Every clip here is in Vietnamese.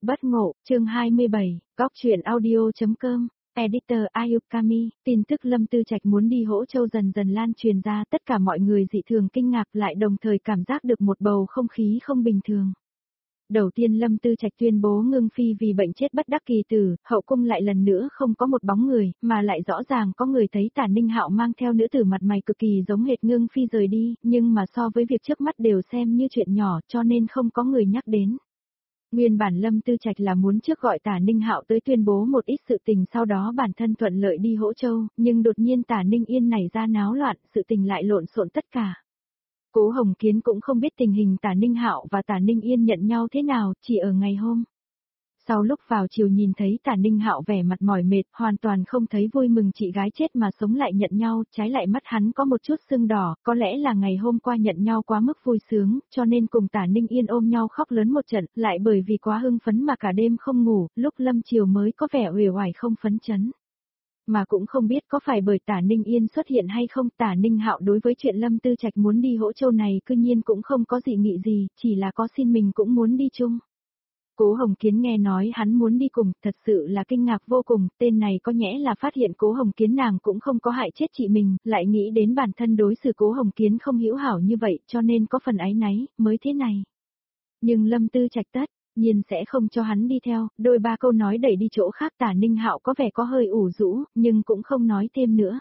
Bất ngộ, chương 27, góc truyện audio.com, editor Ayukami, tin tức Lâm Tư Trạch muốn đi Hỗ Châu dần dần lan truyền ra, tất cả mọi người dị thường kinh ngạc lại đồng thời cảm giác được một bầu không khí không bình thường. Đầu tiên Lâm Tư Trạch tuyên bố Ngưng Phi vì bệnh chết bất đắc kỳ tử, hậu cung lại lần nữa không có một bóng người, mà lại rõ ràng có người thấy Tả Ninh Hạo mang theo nữ tử mặt mày cực kỳ giống hệt Ngưng Phi rời đi, nhưng mà so với việc trước mắt đều xem như chuyện nhỏ cho nên không có người nhắc đến. Nguyên bản Lâm Tư Trạch là muốn trước gọi Tả Ninh Hạo tới tuyên bố một ít sự tình sau đó bản thân thuận lợi đi Hỗ Châu, nhưng đột nhiên Tả Ninh Yên nảy ra náo loạn, sự tình lại lộn xộn tất cả. Cố Hồng Kiến cũng không biết tình hình Tả Ninh Hạo và Tả Ninh Yên nhận nhau thế nào, chỉ ở ngày hôm sau lúc vào chiều nhìn thấy Tả Ninh Hạo vẻ mặt mỏi mệt, hoàn toàn không thấy vui mừng chị gái chết mà sống lại nhận nhau, trái lại mắt hắn có một chút sưng đỏ, có lẽ là ngày hôm qua nhận nhau quá mức vui sướng, cho nên cùng Tả Ninh Yên ôm nhau khóc lớn một trận, lại bởi vì quá hưng phấn mà cả đêm không ngủ, lúc lâm chiều mới có vẻ uể oải không phấn chấn. Mà cũng không biết có phải bởi Tả Ninh Yên xuất hiện hay không, Tả Ninh Hạo đối với chuyện Lâm Tư Trạch muốn đi Hỗ Châu này cư nhiên cũng không có dị nghị gì, chỉ là có xin mình cũng muốn đi chung. Cố Hồng Kiến nghe nói hắn muốn đi cùng, thật sự là kinh ngạc vô cùng, tên này có nhẽ là phát hiện Cố Hồng Kiến nàng cũng không có hại chết chị mình, lại nghĩ đến bản thân đối xử Cố Hồng Kiến không hữu hảo như vậy, cho nên có phần áy náy, mới thế này. Nhưng Lâm Tư Trạch tất nhiên sẽ không cho hắn đi theo, đôi ba câu nói đẩy đi chỗ khác. Tả Ninh Hạo có vẻ có hơi ủ rũ, nhưng cũng không nói thêm nữa.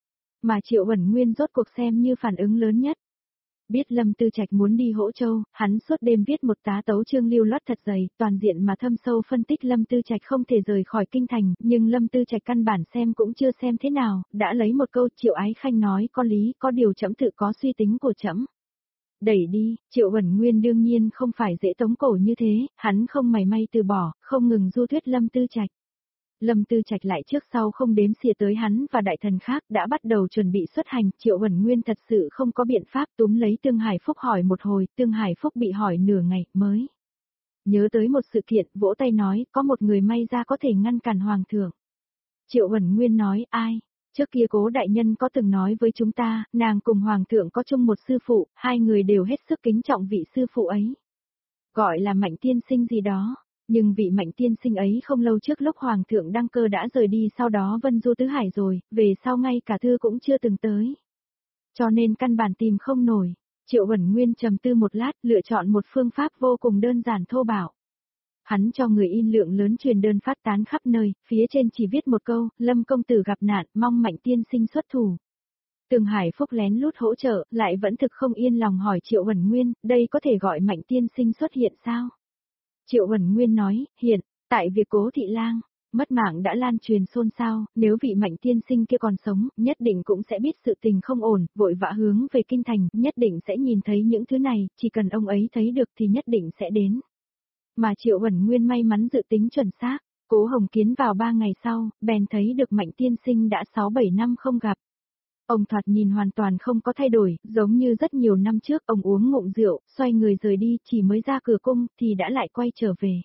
Mà Triệu Uẩn Nguyên rốt cuộc xem như phản ứng lớn nhất. Biết Lâm Tư Trạch muốn đi Hỗ Châu, hắn suốt đêm viết một tá tấu chương lưu loát thật dày, toàn diện mà thâm sâu phân tích Lâm Tư Trạch không thể rời khỏi kinh thành, nhưng Lâm Tư Trạch căn bản xem cũng chưa xem thế nào, đã lấy một câu Triệu Ái Khanh nói có lý, có điều trẫm tự có suy tính của trẫm. Đẩy đi, Triệu Uẩn Nguyên đương nhiên không phải dễ tống cổ như thế, hắn không mảy may từ bỏ, không ngừng du thuyết Lâm Tư Trạch. Lâm Tư Trạch lại trước sau không đếm xỉa tới hắn và đại thần khác đã bắt đầu chuẩn bị xuất hành, Triệu Uẩn Nguyên thật sự không có biện pháp túm lấy Tương Hải Phúc hỏi một hồi, Tương Hải Phúc bị hỏi nửa ngày, mới nhớ tới một sự kiện, vỗ tay nói, có một người may ra có thể ngăn cản Hoàng thượng. Triệu Uẩn Nguyên nói, ai? Trước kia Cố đại nhân có từng nói với chúng ta, nàng cùng Hoàng thượng có chung một sư phụ, hai người đều hết sức kính trọng vị sư phụ ấy. Gọi là Mạnh tiên sinh gì đó. Nhưng vị Mạnh tiên sinh ấy không lâu trước lúc Hoàng thượng đăng cơ đã rời đi, sau đó vân du tứ hải rồi, về sau ngay cả thư cũng chưa từng tới. Cho nên căn bản tìm không nổi. Triệu Uẩn Nguyên trầm tư một lát, lựa chọn một phương pháp vô cùng đơn giản thô bạo. Hắn cho người in lượng lớn truyền đơn phát tán khắp nơi, phía trên chỉ viết một câu, Lâm công tử gặp nạn, mong Mạnh tiên sinh xuất thủ. Tương Hải Phúc lén lút hỗ trợ, lại vẫn thực không yên lòng hỏi Triệu Uẩn Nguyên, đây có thể gọi Mạnh tiên sinh xuất hiện sao? Triệu Uẩn Nguyên nói, hiện, tại việc Cố thị lang, mất mạng đã lan truyền xôn xao, nếu vị Mạnh tiên sinh kia còn sống, nhất định cũng sẽ biết sự tình không ổn, vội vã hướng về kinh thành, nhất định sẽ nhìn thấy những thứ này, chỉ cần ông ấy thấy được thì nhất định sẽ đến. Mà Triệu Uẩn Nguyên may mắn dự tính chuẩn xác, Cố Hồng Kiến vào 3 ngày sau, bèn thấy được Mạnh tiên sinh đã 6-7 năm không gặp. Ông thoạt nhìn hoàn toàn không có thay đổi, giống như rất nhiều năm trước ông uống ngụm rượu, xoay người rời đi, chỉ mới ra cửa cung thì đã lại quay trở về.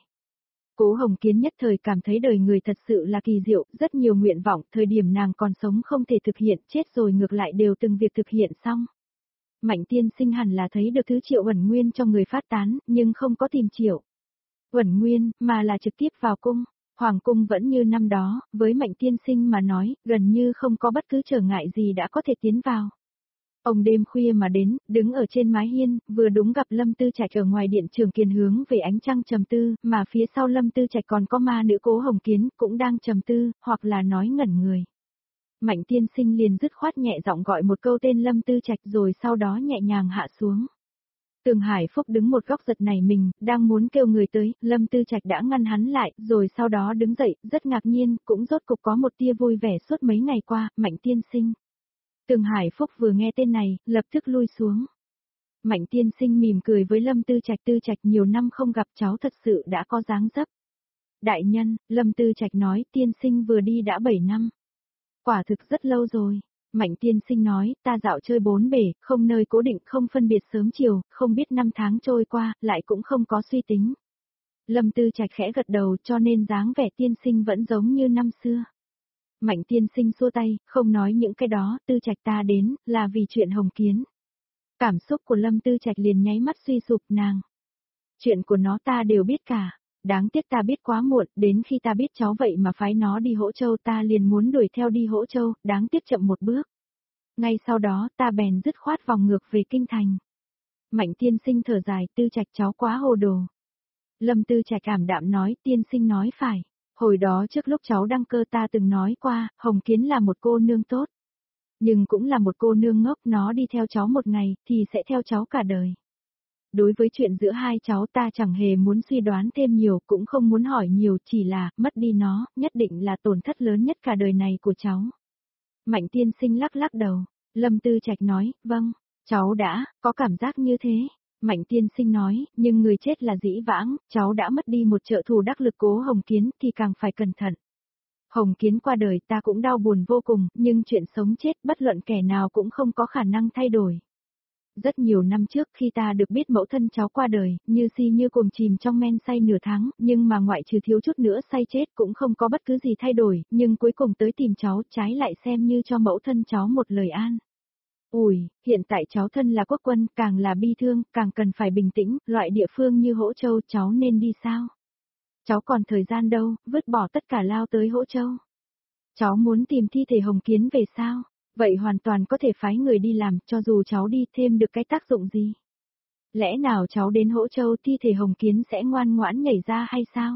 Cố Hồng Kiến nhất thời cảm thấy đời người thật sự là kỳ diệu, rất nhiều nguyện vọng, thời điểm nàng còn sống không thể thực hiện, chết rồi ngược lại đều từng việc thực hiện xong. Mạnh tiên sinh hẳn là thấy được thứ Triệu Uẩn Nguyên cho người phát tán, nhưng không có tìm Triệu Uẩn Nguyên, mà là trực tiếp vào cung. Hoàng cung vẫn như năm đó, với Mạnh tiên sinh mà nói, gần như không có bất cứ trở ngại gì đã có thể tiến vào. Ông đêm khuya mà đến, đứng ở trên mái hiên, vừa đúng gặp Lâm Tư Trạch ở ngoài điện Trường Kiền hướng về ánh trăng trầm tư, mà phía sau Lâm Tư Trạch còn có ma nữ Cố Hồng Kiến, cũng đang trầm tư, hoặc là nói ngẩn người. Mạnh tiên sinh liền dứt khoát nhẹ giọng gọi một câu tên Lâm Tư Trạch rồi sau đó nhẹ nhàng hạ xuống. Tương Hải Phúc đứng một góc giật nảy mình, đang muốn kêu người tới, Lâm Tư Trạch đã ngăn hắn lại, rồi sau đó đứng dậy, rất ngạc nhiên, cũng rốt cục có một tia vui vẻ suốt mấy ngày qua, Mạnh tiên sinh. Tương Hải Phúc vừa nghe tên này, lập tức lui xuống. Mạnh tiên sinh mỉm cười với Lâm Tư Trạch nhiều năm không gặp cháu thật sự đã có dáng dấp. Đại nhân, Lâm Tư Trạch nói, tiên sinh vừa đi đã 7 năm. Quả thực rất lâu rồi. Mạnh tiên sinh nói, ta dạo chơi bốn bể, không nơi cố định, không phân biệt sớm chiều, không biết năm tháng trôi qua, lại cũng không có suy tính. Lâm Tư Trạch khẽ gật đầu, cho nên dáng vẻ tiên sinh vẫn giống như năm xưa. Mạnh tiên sinh xua tay, không nói những cái đó, Tư Trạch ta đến, là vì chuyện Hồng Kiến. Cảm xúc của Lâm Tư Trạch liền nháy mắt suy sụp nàng. Chuyện của nó ta đều biết cả. Đáng tiếc ta biết quá muộn, đến khi ta biết cháu vậy mà phái nó đi Hỗ Châu ta liền muốn đuổi theo đi Hỗ Châu, đáng tiếc chậm một bước. Ngay sau đó ta bèn dứt khoát vòng ngược về kinh thành. Mạnh tiên sinh thở dài, Tư Trạch cháu quá hồ đồ. Lâm Tư Trạch cảm đạm nói, tiên sinh nói phải. Hồi đó trước lúc cháu đăng cơ ta từng nói qua, Hồng Kiến là một cô nương tốt. Nhưng cũng là một cô nương ngốc, nó đi theo cháu một ngày, thì sẽ theo cháu cả đời. Đối với chuyện giữa hai cháu ta chẳng hề muốn suy đoán thêm nhiều, cũng không muốn hỏi nhiều, chỉ là, mất đi nó, nhất định là tổn thất lớn nhất cả đời này của cháu. Mạnh tiên sinh lắc lắc đầu, Lâm Tư Trạch nói, vâng, cháu đã, có cảm giác như thế. Mạnh tiên sinh nói, nhưng người chết là dĩ vãng, cháu đã mất đi một trợ thủ đắc lực Cố Hồng Kiến thì càng phải cẩn thận. Hồng Kiến qua đời ta cũng đau buồn vô cùng, nhưng chuyện sống chết bất luận kẻ nào cũng không có khả năng thay đổi. Rất nhiều năm trước khi ta được biết mẫu thân cháu qua đời, như si như cuồng chìm trong men say nửa tháng, nhưng mà ngoại trừ thiếu chút nữa say chết cũng không có bất cứ gì thay đổi, nhưng cuối cùng tới tìm cháu trái lại xem như cho mẫu thân cháu một lời an. Ủi, hiện tại cháu thân là quốc quân, càng là bi thương, càng cần phải bình tĩnh, loại địa phương như Hỗ Châu cháu nên đi sao? Cháu còn thời gian đâu, vứt bỏ tất cả lao tới Hỗ Châu. Cháu muốn tìm thi thể Hồng Kiến về sao? Vậy hoàn toàn có thể phái người đi làm, cho dù cháu đi thêm được cái tác dụng gì? Lẽ nào cháu đến Hỗ Châu thi thể Hồng Kiến sẽ ngoan ngoãn nhảy ra hay sao?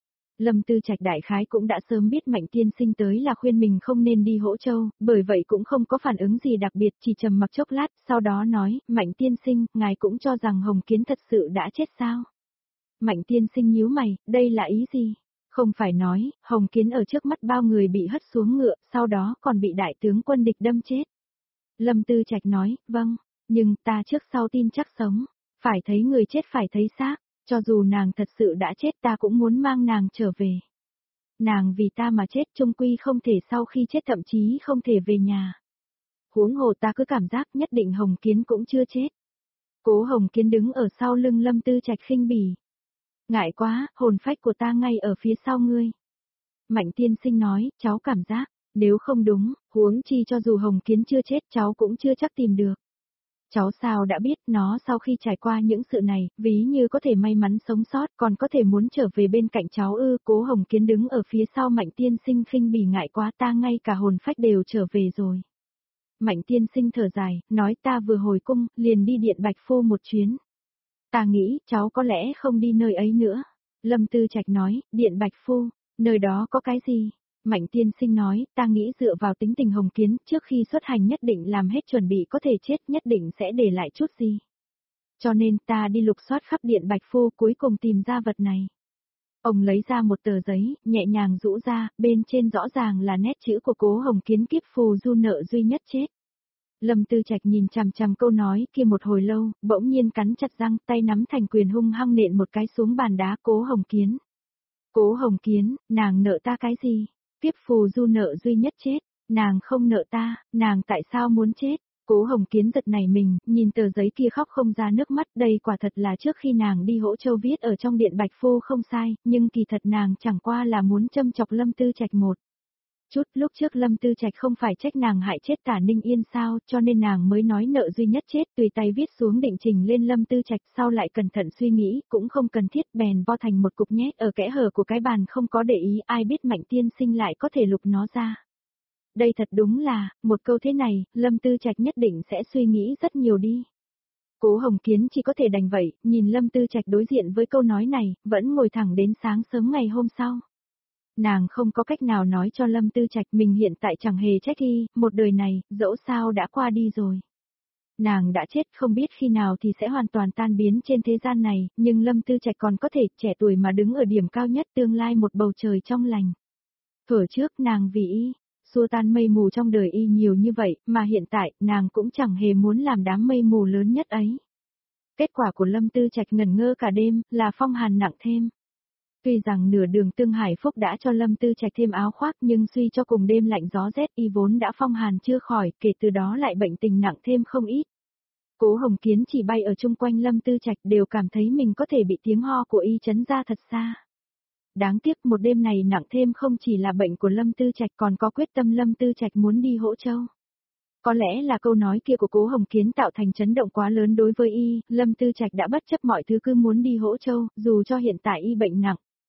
Lâm Tư Trạch đại khái cũng đã sớm biết Mạnh tiên sinh tới là khuyên mình không nên đi Hỗ Châu, bởi vậy cũng không có phản ứng gì đặc biệt, chỉ trầm mặc chốc lát, sau đó nói, Mạnh tiên sinh, ngài cũng cho rằng Hồng Kiến thật sự đã chết sao? Mạnh tiên sinh nhíu mày, đây là ý gì? Không phải nói, Hồng Kiến ở trước mắt bao người bị hất xuống ngựa, sau đó còn bị đại tướng quân địch đâm chết. Lâm Tư Trạch nói, vâng, nhưng ta trước sau tin chắc sống, phải thấy người chết phải thấy xác, cho dù nàng thật sự đã chết ta cũng muốn mang nàng trở về. Nàng vì ta mà chết chung quy không thể sau khi chết thậm chí không thể về nhà. Huống hồ ta cứ cảm giác nhất định Hồng Kiến cũng chưa chết. Cố Hồng Kiến đứng ở sau lưng Lâm Tư Trạch khinh bỉ. Ngại quá, hồn phách của ta ngay ở phía sau ngươi. Mạnh tiên sinh nói, cháu cảm giác, nếu không đúng, huống chi cho dù Hồng Kiến chưa chết cháu cũng chưa chắc tìm được. Cháu sao đã biết nó sau khi trải qua những sự này, ví như có thể may mắn sống sót còn có thể muốn trở về bên cạnh cháu ư. Cố Hồng Kiến đứng ở phía sau Mạnh tiên sinh khinh bỉ, ngại quá, ta ngay cả hồn phách đều trở về rồi. Mạnh tiên sinh thở dài, nói ta vừa hồi cung, liền đi Điện Bạch Phu một chuyến. Ta nghĩ, cháu có lẽ không đi nơi ấy nữa. Lâm Tư Trạch nói, Điện Bạch Phu, nơi đó có cái gì? Mạnh tiên sinh nói, ta nghĩ dựa vào tính tình Hồng Kiến, trước khi xuất hành nhất định làm hết chuẩn bị có thể chết, nhất định sẽ để lại chút gì. Cho nên ta đi lục soát khắp Điện Bạch Phu, cuối cùng tìm ra vật này. Ông lấy ra một tờ giấy, nhẹ nhàng rũ ra, bên trên rõ ràng là nét chữ của Cố Hồng Kiến, kiếp phù du nợ duy nhất chết. Lâm Tư Trạch nhìn chằm chằm câu nói kia một hồi lâu, bỗng nhiên cắn chặt răng, tay nắm thành quyền hung hăng nện một cái xuống bàn đá. Cố Hồng Kiến. Cố Hồng Kiến, nàng nợ ta cái gì? Kiếp phù du nợ duy nhất chết, nàng không nợ ta, nàng tại sao muốn chết? Cố Hồng Kiến giật nảy mình, nhìn tờ giấy kia khóc không ra nước mắt, đây quả thật là trước khi nàng đi Hỗ Châu viết ở trong Điện Bạch Phu không sai, nhưng kỳ thật nàng chẳng qua là muốn châm chọc Lâm Tư Trạch một chút. Lúc trước Lâm Tư Trạch không phải trách nàng hại chết Tả Ninh Yên sao, cho nên nàng mới nói nợ duy nhất chết, tùy tay viết xuống định trình lên Lâm Tư Trạch, sau lại cẩn thận suy nghĩ, cũng không cần thiết, bèn vo thành một cục nhét ở kẽ hở của cái bàn, không có để ý, ai biết Mạnh tiên sinh lại có thể lục nó ra. Đây thật đúng là, một câu thế này, Lâm Tư Trạch nhất định sẽ suy nghĩ rất nhiều đi. Cố Hồng Kiến chỉ có thể đành vậy, nhìn Lâm Tư Trạch đối diện với câu nói này, vẫn ngồi thẳng đến sáng sớm ngày hôm sau. Nàng không có cách nào nói cho Lâm Tư Trạch mình hiện tại chẳng hề trách y, một đời này, dẫu sao đã qua đi rồi. Nàng đã chết, không biết khi nào thì sẽ hoàn toàn tan biến trên thế gian này, nhưng Lâm Tư Trạch còn có thể trẻ tuổi mà đứng ở điểm cao nhất, tương lai một bầu trời trong lành. Thuở trước nàng vì y, xua tan mây mù trong đời y nhiều như vậy, mà hiện tại, nàng cũng chẳng hề muốn làm đám mây mù lớn nhất ấy. Kết quả của Lâm Tư Trạch ngẩn ngơ cả đêm, là phong hàn nặng thêm. Tuy rằng nửa đường Tương Hải Phúc đã cho Lâm Tư Trạch thêm áo khoác, nhưng suy cho cùng đêm lạnh gió rét, y vốn đã phong hàn chưa khỏi, kể từ đó lại bệnh tình nặng thêm không ít. Cố Hồng Kiến chỉ bay ở chung quanh Lâm Tư Trạch đều cảm thấy mình có thể bị tiếng ho của y chấn ra thật xa. Đáng tiếc một đêm này nặng thêm không chỉ là bệnh của Lâm Tư Trạch, còn có quyết tâm Lâm Tư Trạch muốn đi Hỗ Châu. Có lẽ là câu nói kia của Cố Hồng Kiến tạo thành chấn động quá lớn đối với y, Lâm Tư Trạch đã bất chấp mọi thứ cứ muốn đi Hỗ Châu, dù cho hiện tại y bệnh nặng.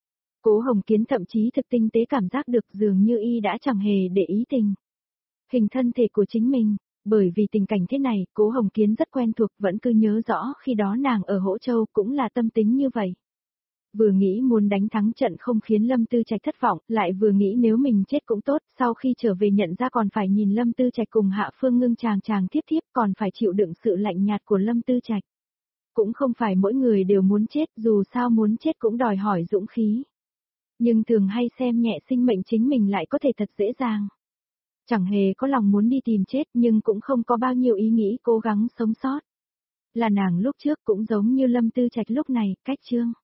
Cố Hồng Kiến thậm chí thực tinh tế cảm giác được dường như y đã chẳng hề để ý hình thân thể của chính mình. Bởi vì tình cảnh thế này, Cố Hồng Kiến rất quen thuộc, vẫn cứ nhớ rõ khi đó nàng ở Hỗ Châu cũng là tâm tính như vậy. Vừa nghĩ muốn đánh thắng trận không khiến Lâm Tư Trạch thất vọng, lại vừa nghĩ nếu mình chết cũng tốt, sau khi trở về nhận ra còn phải nhìn Lâm Tư Trạch cùng Hạ Phương Ngưng chàng tiếp tiếp, còn phải chịu đựng sự lạnh nhạt của Lâm Tư Trạch. Cũng không phải mỗi người đều muốn chết, dù sao muốn chết cũng đòi hỏi dũng khí. Nhưng thường hay xem nhẹ sinh mệnh chính mình lại có thể thật dễ dàng. Chẳng hề có lòng muốn đi tìm chết nhưng cũng không có bao nhiêu ý nghĩ cố gắng sống sót. Là nàng lúc trước cũng giống như Lâm Tư Trạch lúc này, cách chương.